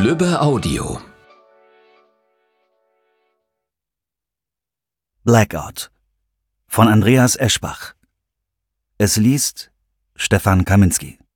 Lübbe Audio. Blackout von Andreas Eschbach. Es liest Stefan Kaminski.